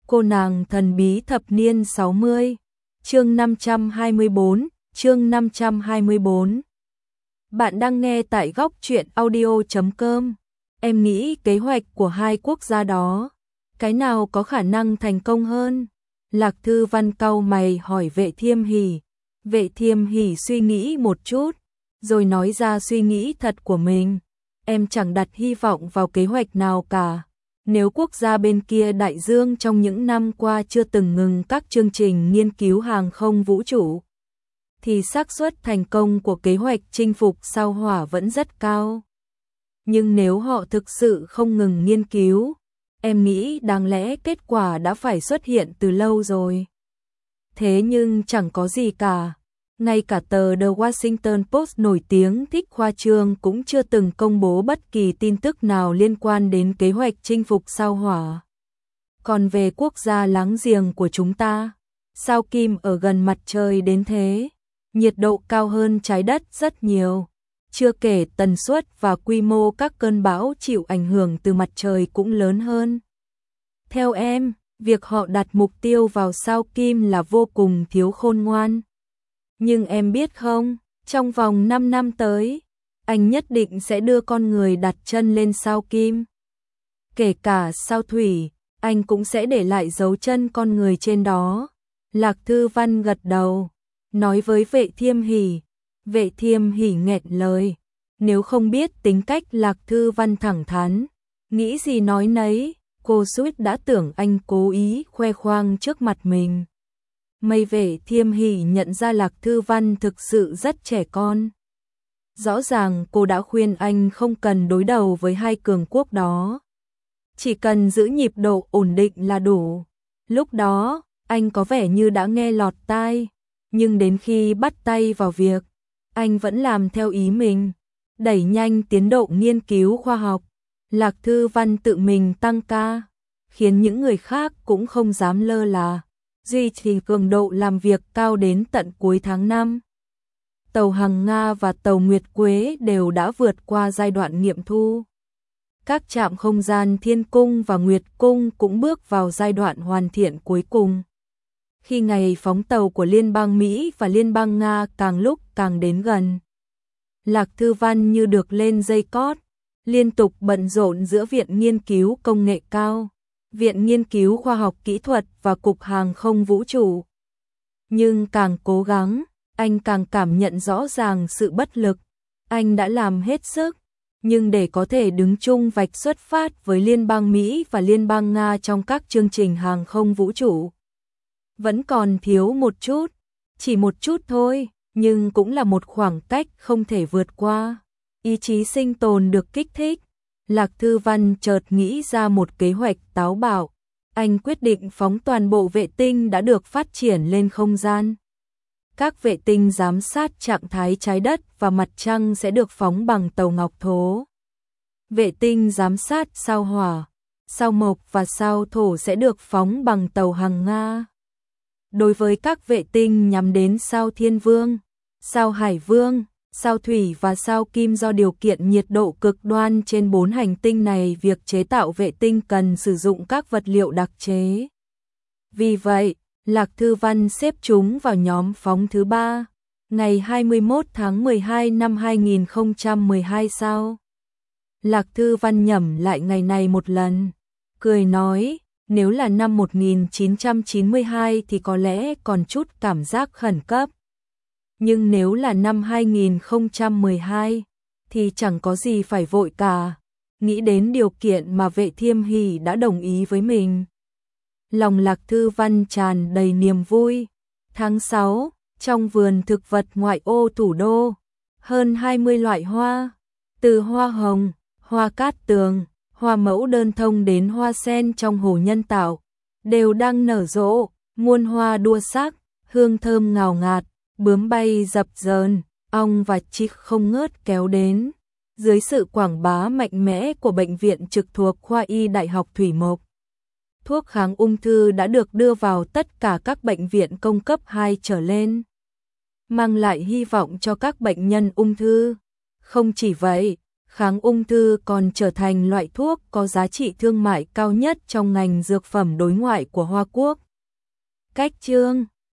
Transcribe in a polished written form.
Cô nàng thần bí thập niên 60, chương 524. Bạn đang nghe tại góc truyện audio.com. Em nghĩ kế hoạch của hai quốc gia đó, cái nào có khả năng thành công hơn? Lạc Thư Văn cau mày hỏi Vệ Thiêm Hỷ. Vệ Thiêm Hỷ suy nghĩ một chút, rồi nói ra suy nghĩ thật của mình. Em chẳng đặt hy vọng vào kế hoạch nào cả. Nếu quốc gia bên kia đại dương trong những năm qua chưa từng ngừng các chương trình nghiên cứu hàng không vũ trụ, thì xác suất thành công của kế hoạch chinh phục sao Hỏa vẫn rất cao. Nhưng nếu họ thực sự không ngừng nghiên cứu, em nghĩ đáng lẽ kết quả đã phải xuất hiện từ lâu rồi. Thế nhưng chẳng có gì cả. Ngay cả tờ The Washington Post nổi tiếng thích khoa trương cũng chưa từng công bố bất kỳ tin tức nào liên quan đến kế hoạch chinh phục sao Hỏa. Còn về quốc gia láng giềng của chúng ta, sao Kim ở gần mặt trời đến thế, nhiệt độ cao hơn trái đất rất nhiều. Chưa kể tần suất và quy mô các cơn bão chịu ảnh hưởng từ mặt trời cũng lớn hơn. Theo em, việc họ đặt mục tiêu vào sao Kim là vô cùng thiếu khôn ngoan. Nhưng em biết không, trong vòng 5 năm tới, anh nhất định sẽ đưa con người đặt chân lên sao Kim. Kể cả sao Thủy, anh cũng sẽ để lại dấu chân con người trên đó. Lạc Thư Văn gật đầu, nói với Vệ Thiêm Hỷ. Vệ Thiêm Hỷ nghẹn lời, nếu không biết tính cách Lạc Thư Văn thẳng thắn, nghĩ gì nói nấy, cô suýt đã tưởng anh cố ý khoe khoang trước mặt mình. May Vệ Thiêm Hỷ nhận ra Lạc Thư Văn thực sự rất trẻ con. Rõ ràng cô đã khuyên anh không cần đối đầu với hai cường quốc đó. Chỉ cần giữ nhịp độ ổn định là đủ. Lúc đó, anh có vẻ như đã nghe lọt tai, nhưng đến khi bắt tay vào việc, anh vẫn làm theo ý mình, đẩy nhanh tiến độ nghiên cứu khoa học. Lạc Thư Văn tự mình tăng ca, khiến những người khác cũng không dám lơ là, duy trì cường độ làm việc cao đến tận cuối tháng 5. Tàu Hằng Nga và tàu Nguyệt Quế đều đã vượt qua giai đoạn nghiệm thu. Các trạm không gian Thiên Cung và Nguyệt Cung cũng bước vào giai đoạn hoàn thiện cuối cùng. Khi ngày phóng tàu của Liên bang Mỹ và Liên bang Nga càng lúc càng đến gần, Lạc Thư Văn như được lên dây cót, liên tục bận rộn giữa Viện Nghiên cứu Công nghệ cao, Viện Nghiên cứu Khoa học Kỹ thuật và Cục Hàng không Vũ trụ. Nhưng càng cố gắng, anh càng cảm nhận rõ ràng sự bất lực. Anh đã làm hết sức, nhưng để có thể đứng chung vạch xuất phát với Liên bang Mỹ và Liên bang Nga trong các chương trình hàng không vũ trụ, vẫn còn thiếu một chút, chỉ một chút thôi, nhưng cũng là một khoảng cách không thể vượt qua. Ý chí sinh tồn được kích thích. Lạc Thư Văn chợt nghĩ ra một kế hoạch táo bạo. Anh quyết định phóng toàn bộ vệ tinh đã được phát triển lên không gian. Các vệ tinh giám sát trạng thái trái đất và mặt trăng sẽ được phóng bằng tàu Ngọc Thố. Vệ tinh giám sát sao Hỏa, sao Mộc và sao Thổ sẽ được phóng bằng tàu Hằng Nga. Đối với các vệ tinh nhắm đến sao Thiên Vương, sao Hải Vương, sao Thủy và sao Kim, do điều kiện nhiệt độ cực đoan trên 4 hành tinh này, việc chế tạo vệ tinh cần sử dụng các vật liệu đặc chế. Vì vậy, Lạc Thư Văn xếp chúng vào nhóm phóng thứ 3, ngày 21 tháng 12 năm 2012 sao. Lạc Thư Văn nhẩm lại ngày này một lần, cười nói, nếu là năm 1992 thì có lẽ còn chút cảm giác khẩn cấp. Nhưng nếu là năm 2012 thì chẳng có gì phải vội cả. Nghĩ đến điều kiện mà Vệ Thiêm Hỷ đã đồng ý với mình, lòng Lạc Thư Văn tràn đầy niềm vui. Tháng 6, trong vườn thực vật ngoại ô thủ đô, hơn 20 loại hoa, từ hoa hồng, hoa cát tường, hoa mẫu đơn thông đến hoa sen trong hồ nhân tạo, đều đang nở rộ, muôn hoa đua sắc, hương thơm ngào ngạt, bướm bay dập dờn, ong và chích không ngớt kéo đến. Dưới sự quảng bá mạnh mẽ của bệnh viện trực thuộc Khoa Y Đại học Thủy Mộc, thuốc kháng ung thư đã được đưa vào tất cả các bệnh viện công cấp 2 trở lên, mang lại hy vọng cho các bệnh nhân ung thư. Không chỉ vậy, kháng ung thư còn trở thành loại thuốc có giá trị thương mại cao nhất trong ngành dược phẩm đối ngoại của Hoa Quốc. Cách chương